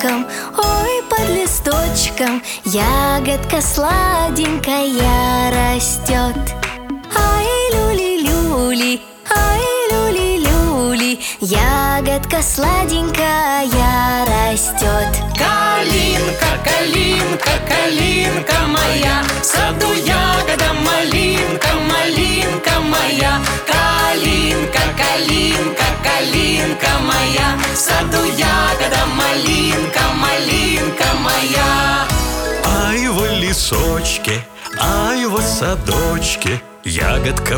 листочком, ой, под листочком ягодка сладенькая растет. Ай, люли-люли, ай, люли-люли, ягодка сладенькая растет. Калинка, калинка, калинка моя, в саду ягода малинка, малинка моя. Калинка, калинка, калинка моя, в саду ягода малинка, малинка моя. Ай, в лесочке, ай, в садочке ягодка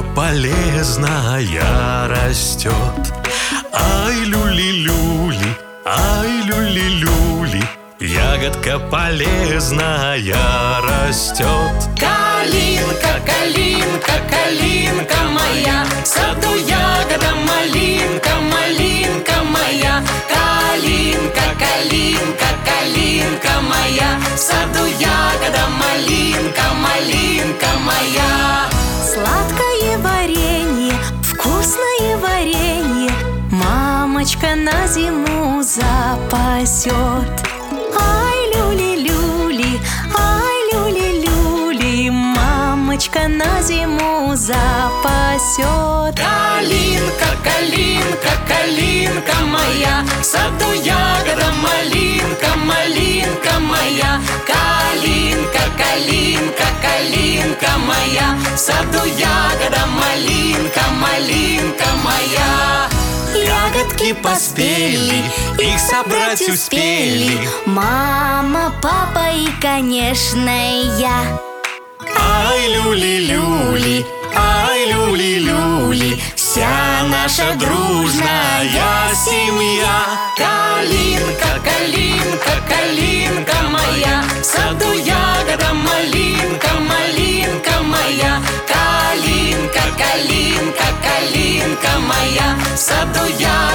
полезная растет. Ай, люли-люли, ай, люли-люли, ягодка полезная растет. Калинка, калинка, калинка моя, в саду ягода малинка, малинка моя. Калинка, калинка, калинка моя, в саду ягода малинка, малинка моя. Сладкое варенье, вкусное варенье мамочка на зиму запасет. Ай, люли-люли, ай, люли-люли, мамочка на зиму запасет. Калинка, калинка, калинка моя, в саду ягода малинка, малинка моя. Калинка, калинка, калинка моя, в саду ягода малинка, малинка моя. Ягодки поспели, их собрать успели. Мама, папа и, конечно, я. Ай, люли-люли, ай, люли-люли, вся наша дружная семья. Калинка, калинка, калинка моя, в саду ягода малинка, малинка моя. Калинка, калинка, калинка моя, в саду ягода